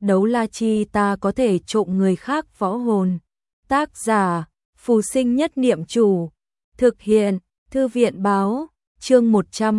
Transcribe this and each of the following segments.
Đấu la chi ta có thể trộm người khác võ hồn. Tác giả, Phù Sinh Nhất Niệm Chủ. Thực hiện, Thư viện báo, chương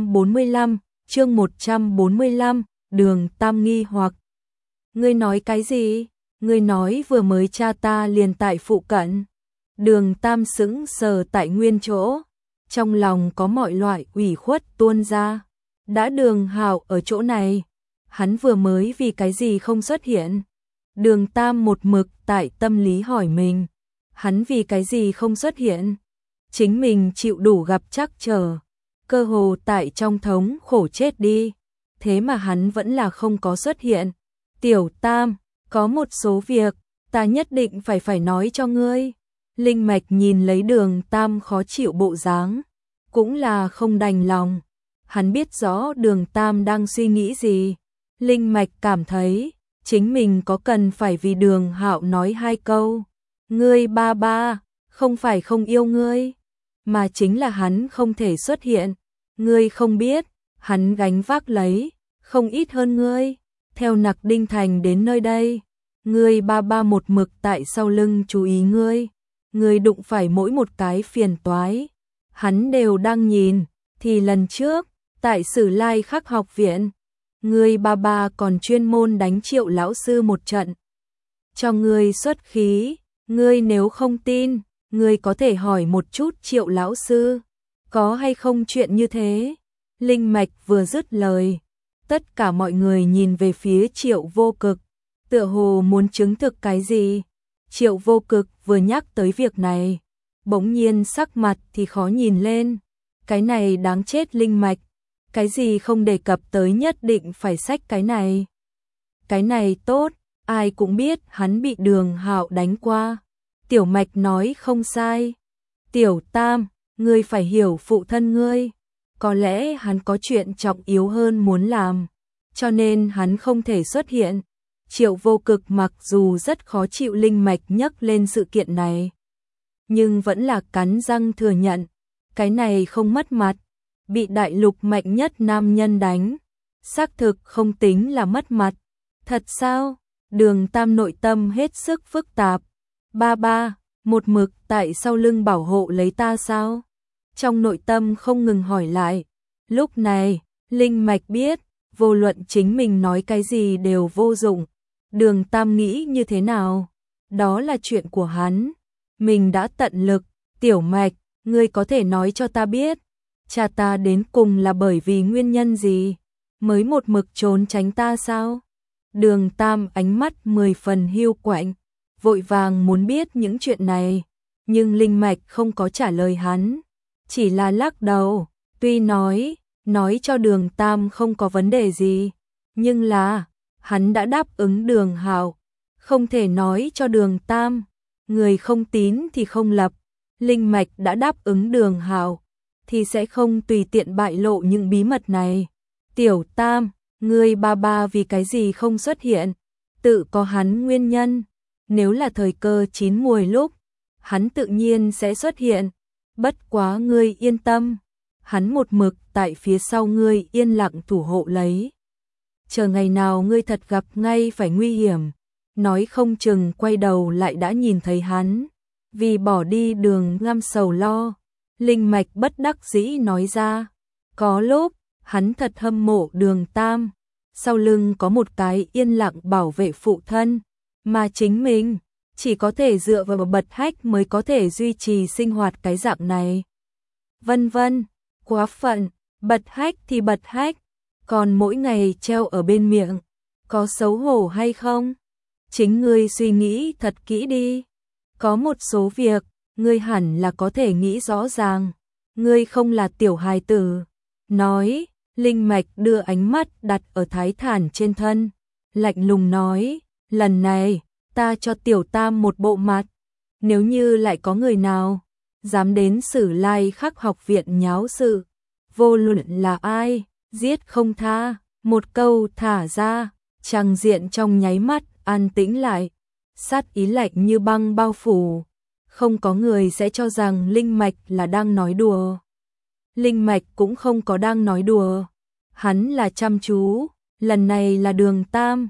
145, Đường Tam nghi hoặc. Ngươi nói cái gì? Ngươi nói vừa mới cha ta liền tại phụ cận. Đường Tam sững sờ tại nguyên chỗ, trong lòng có mọi loại ủy khuất tuôn ra. Đã Đường Hạo ở chỗ này, hắn vừa mới vì cái gì không xuất hiện? Đường Tam một mực tại tâm lý hỏi mình, hắn vì cái gì không xuất hiện? Chính mình chịu đủ gặp trắc trở, cơ hồ tại trong thống khổ chết đi, thế mà hắn vẫn là không có xuất hiện. Tiểu Tam, có một số việc ta nhất định phải nói cho ngươi. Linh Mạch nhìn lấy Đường Tam khó chịu bộ dáng, cũng là không đành lòng. Hắn biết rõ Đường Tam đang suy nghĩ gì. Linh Mạch cảm thấy chính mình có cần phải vì Đường Hạo nói hai câu. Ngươi ba ba, không phải không yêu ngươi, mà chính là hắn không thể xuất hiện. Ngươi không biết, hắn gánh vác lấy không ít hơn ngươi. Theo Nặc Đinh Thành đến nơi đây, ngươi ba ba một mực tại sau lưng chú ý ngươi. Ngươi đụng phải mỗi một cái phiền toái, hắn đều đang nhìn. Thì lần trước, tại Sử Lai Khắc học viện, ngươi ba ba còn chuyên môn đánh Triệu lão sư một trận, cho ngươi xuất khí. Ngươi nếu không tin, ngươi có thể hỏi một chút Triệu lão sư, có hay không chuyện như thế. Linh Mạch vừa dứt lời, tất cả mọi người nhìn về phía Triệu Vô Cực, tựa hồ muốn chứng thực cái gì. Triệu Vô Cực vừa nhắc tới việc này, bỗng nhiên sắc mặt thì khó nhìn lên. Cái này đáng chết. Linh Mạch, cái gì không đề cập tới nhất định phải xách cái này. Cái này tốt, ai cũng biết hắn bị Đường Hạo đánh qua. Tiểu Mạch nói không sai. Tiểu Tam, ngươi phải hiểu phụ thân ngươi. Có lẽ hắn có chuyện trọng yếu hơn muốn làm, cho nên hắn không thể xuất hiện. Triệu Vô Cực mặc dù rất khó chịu Linh Mạch nhắc lên sự kiện này, nhưng vẫn là cắn răng thừa nhận. Cái này không mất mặt, bị đại lục mạnh nhất nam nhân đánh, xác thực không tính là mất mặt. Thật sao? Đường Tam nội tâm hết sức phức tạp. Ba ba, một mực tại sau lưng bảo hộ lấy ta sao? Trong nội tâm không ngừng hỏi lại. Lúc này, Linh Mạch biết, vô luận chính mình nói cái gì đều vô dụng. Đường Tam nghĩ như thế nào? Đó là chuyện của hắn. Mình đã tận lực. Tiểu Mạch, ngươi có thể nói cho ta biết, cha ta đến cùng là bởi vì nguyên nhân gì mới một mực trốn tránh ta sao? Đường Tam ánh mắt 10 phần hiu quạnh, vội vàng muốn biết những chuyện này, nhưng Linh Mạch không có trả lời hắn, chỉ là lắc đầu. Tuy nói cho Đường Tam không có vấn đề gì, nhưng là hắn đã đáp ứng Đường Hạo, không thể nói cho Đường Tam. Người không tín thì không lập. Linh Mạch đã đáp ứng Đường Hạo thì sẽ không tùy tiện bại lộ những bí mật này. Tiểu Tam, ngươi ba ba vì cái gì không xuất hiện? Tự có hắn nguyên nhân. Nếu là thời cơ chín muồi lúc, hắn tự nhiên sẽ xuất hiện. Bất quá ngươi yên tâm, hắn một mực tại phía sau ngươi yên lặng thủ hộ lấy. Chờ ngày nào ngươi thật gặp ngay phải nguy hiểm, nói không chừng quay đầu lại đã nhìn thấy hắn. Vì bỏ đi Đường Ngâm sầu lo, Linh Mạch bất đắc dĩ nói ra. Có lúc, hắn thật hâm mộ Đường Tam, sau lưng có một cái yên lặng bảo vệ phụ thân, mà chính mình chỉ có thể dựa vào Bật Hách mới có thể duy trì sinh hoạt cái dạng này. Vân vân, quá phận, Bật Hách thì Bật Hách, còn mỗi ngày treo ở bên miệng, có xấu hổ hay không? Chính ngươi suy nghĩ thật kỹ đi. Có một số việc, ngươi hẳn là có thể nghĩ rõ ràng. Ngươi không là tiểu hài tử. Nói, Linh Mạch đưa ánh mắt đặt ở Thái Thản trên thân, lạnh lùng nói, lần này, ta cho Tiểu Tam một bộ mặt. Nếu như lại có người nào dám đến Sử Lai Khắc học viện nháo sự, vô luận là ai, giết không tha. Một câu thả ra, tràng diện trong nháy mắt an tĩnh lại, sát ý lạnh như băng bao phủ. Không có người sẽ cho rằng Linh Mạch là đang nói đùa. Linh Mạch cũng không có đang nói đùa, hắn là chăm chú. Lần này là Đường Tam,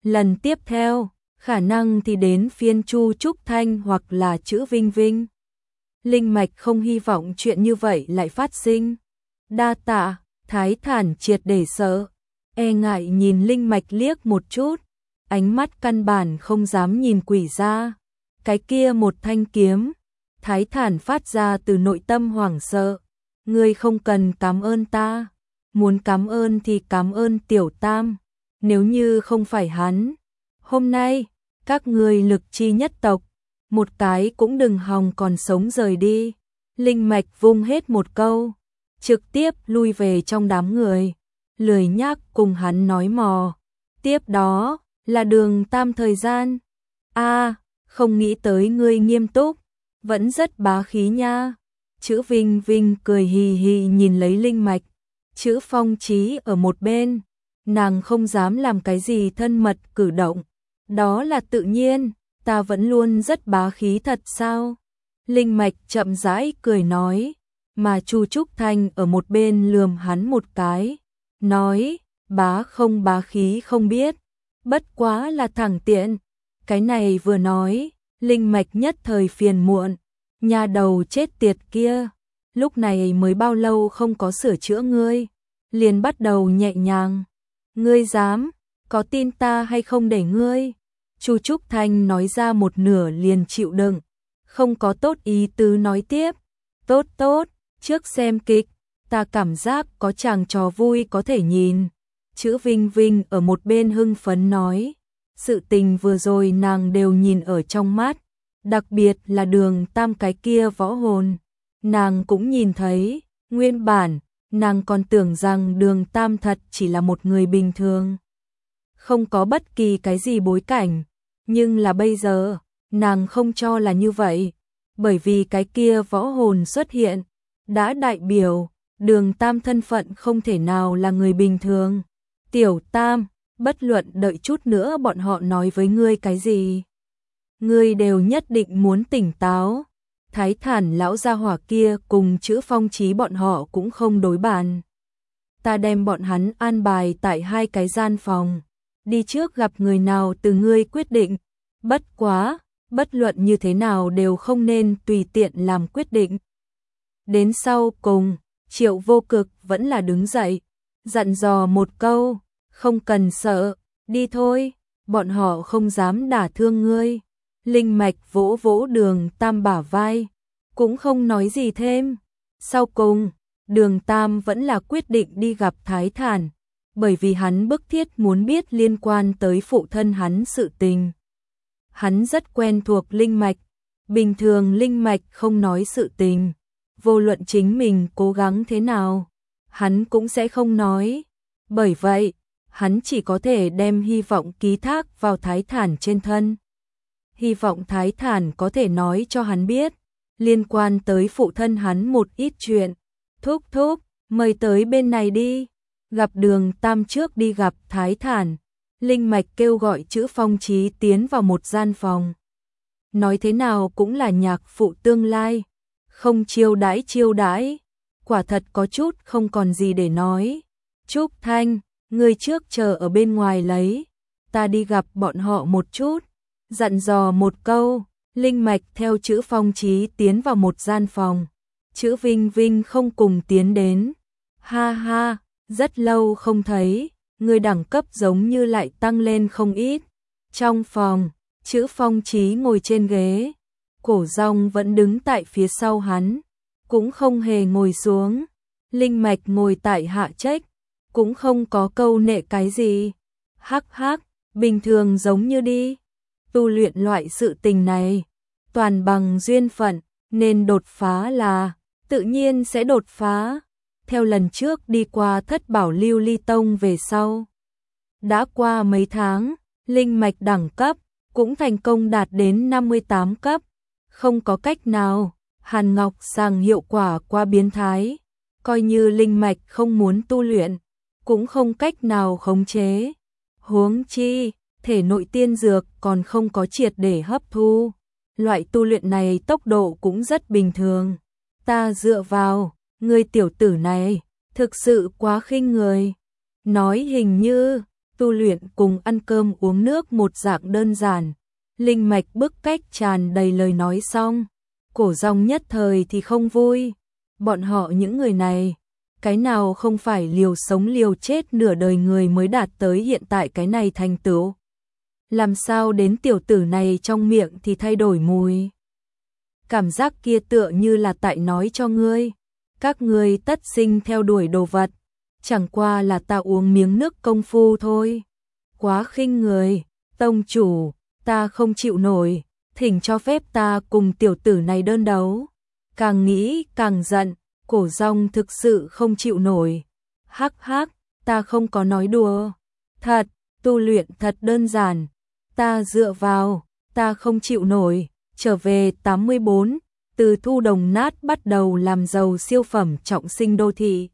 Lần tiếp theo, khả năng thì đến phiên Chu Trúc Thanh hoặc là chữ Vinh Vinh. Linh Mạch không hy vọng chuyện như vậy lại phát sinh. Đa tạ, Thái Thản triệt để sợ, e ngại nhìn Linh Mạch liếc một chút, ánh mắt căn bản không dám nhìn quỷ ra. Cái kia một thanh kiếm, Thái Thản phát ra từ nội tâm hoảng sợ. Ngươi không cần cảm ơn ta, muốn cảm ơn thì cảm ơn Tiểu Tam, nếu như không phải hắn, hôm nay, các ngươi Lực Chi nhất tộc, một cái cũng đừng hòng còn sống rời đi. Linh Mạch vung hết một câu, trực tiếp lui về trong đám người, lười nhác cùng hắn nói mò. Tiếp đó, là Đường Tam thời gian. Không nghĩ tới ngươi nghiêm túc, vẫn rất bá khí nha. Chữ Vinh Vinh cười hì hì nhìn lấy Linh Mạch, chữ Phong Chí ở một bên, nàng không dám làm cái gì thân mật cử động, đó là tự nhiên, ta vẫn luôn rất bá khí thật sao? Linh Mạch chậm rãi cười nói, mà Chu Trúc Thanh ở một bên lườm hắn một cái, nói, bá không bá khí không biết, bất quá là thẳng tiện. Cái này vừa nói, Linh Mạch nhất thời phiền muộn, nhà đầu chết tiệt kia, lúc này mới bao lâu không có sửa chữa ngươi, liền bắt đầu nhẹ nhàng. Ngươi dám, có tin ta hay không để ngươi? Chu Trúc Thanh nói ra một nửa liền chịu đựng, không có tốt ý tứ nói tiếp. Tốt tốt, trước xem kịch, ta cảm giác có chàng trò vui có thể nhìn. Chữ Vinh Vinh ở một bên hưng phấn nói, sự tình vừa rồi nàng đều nhìn ở trong mắt, đặc biệt là Đường Tam cái kia võ hồn, nàng cũng nhìn thấy. Nguyên bản, nàng còn tưởng rằng Đường Tam thật chỉ là một người bình thường, không có bất kỳ cái gì bối cảnh, nhưng là bây giờ, nàng không cho là như vậy, bởi vì cái kia võ hồn xuất hiện, đã đại biểu, Đường Tam thân phận không thể nào là người bình thường. Tiểu Tam, bất luận đợi chút nữa bọn họ nói với ngươi cái gì, ngươi đều nhất định muốn tỉnh táo. Thái Thản lão gia hỏa kia cùng chữ Phong Chí bọn họ cũng không đối bàn. Ta đem bọn hắn an bài tại hai cái gian phòng, đi trước gặp người nào từ ngươi quyết định, bất quá, bất luận như thế nào đều không nên tùy tiện làm quyết định. Đến sau cùng, Triệu Vô Cực vẫn là đứng dậy, dặn dò một câu, không cần sợ, đi thôi, bọn họ không dám đả thương ngươi. Linh Mạch vỗ vỗ Đường Tam bả vai, cũng không nói gì thêm. Sau cùng, Đường Tam vẫn là quyết định đi gặp Thái Thản, bởi vì hắn bức thiết muốn biết liên quan tới phụ thân hắn sự tình. Hắn rất quen thuộc Linh Mạch, bình thường Linh Mạch không nói sự tình, vô luận chính mình cố gắng thế nào, hắn cũng sẽ không nói. Bởi vậy, hắn chỉ có thể đem hy vọng ký thác vào Thái Thản trên thân. Hy vọng Thái Thản có thể nói cho hắn biết, liên quan tới phụ thân hắn một ít chuyện. Thúc thúc, mời tới bên này đi. Gặp Đường Tam trước đi gặp Thái Thản, Linh Mạch kêu gọi chữ Phong Chí tiến vào một gian phòng. Nói thế nào cũng là nhạc phụ tương lai, không chiêu đãi, quả thật có chút không còn gì để nói. Trúc Thanh, ngươi trước chờ ở bên ngoài lấy, ta đi gặp bọn họ một chút. Dặn dò một câu, Linh Mạch theo chữ Phong Chí tiến vào một gian phòng. Chữ Vinh Vinh không cùng tiến đến. Ha ha, rất lâu không thấy, người đẳng cấp giống như lại tăng lên không ít. Trong phòng, chữ Phong Chí ngồi trên ghế, Cổ Rong vẫn đứng tại phía sau hắn, cũng không hề ngồi xuống. Linh Mạch ngồi tại hạ trách, cũng không có câu nệ cái gì. Hắc hắc, bình thường giống như đi. Tu luyện loại sự tình này, toàn bằng duyên phận, nên đột phá là, tự nhiên sẽ đột phá. Theo lần trước đi qua Thất Bảo Lưu Ly Tông về sau. Đã qua mấy tháng, Linh Mạch đẳng cấp, cũng thành công đạt đến 58 cấp. Không có cách nào, Hàn Ngọc Sàng hiệu quả quá biến thái. Coi như Linh Mạch không muốn tu luyện, cũng không cách nào khống chế. Huống chi, thể nội tiên dược còn không có triệt để hấp thu. Loại tu luyện này tốc độ cũng rất bình thường. Ta dựa vào, ngươi tiểu tử này, thực sự quá khinh người. Nói hình như, tu luyện cùng ăn cơm uống nước một dạng đơn giản, linh mạch bức cách tràn đầy lời nói xong, Cổ Dòng nhất thời thì không vui. Bọn họ những người này, cái nào không phải liều sống liều chết nửa đời người mới đạt tới hiện tại cái này thành tựu. Làm sao đến tiểu tử này trong miệng thì thay đổi mùi. Cảm giác kia tựa như là tại nói cho ngươi, các ngươi tất sinh theo đuổi đồ vật, chẳng qua là ta uống miếng nước công phu thôi. Quá khinh người, tông chủ, ta không chịu nổi, thỉnh cho phép ta cùng tiểu tử này đơn đấu. Càng nghĩ càng giận, Cổ Dòng thực sự không chịu nổi. Hắc hắc, ta không có nói đùa. Thật, tu luyện thật đơn giản. Ta dựa vào, ta không chịu nổi. Trở về 84, từ thu đồng nát bắt đầu làm giàu siêu phẩm trọng sinh đô thị.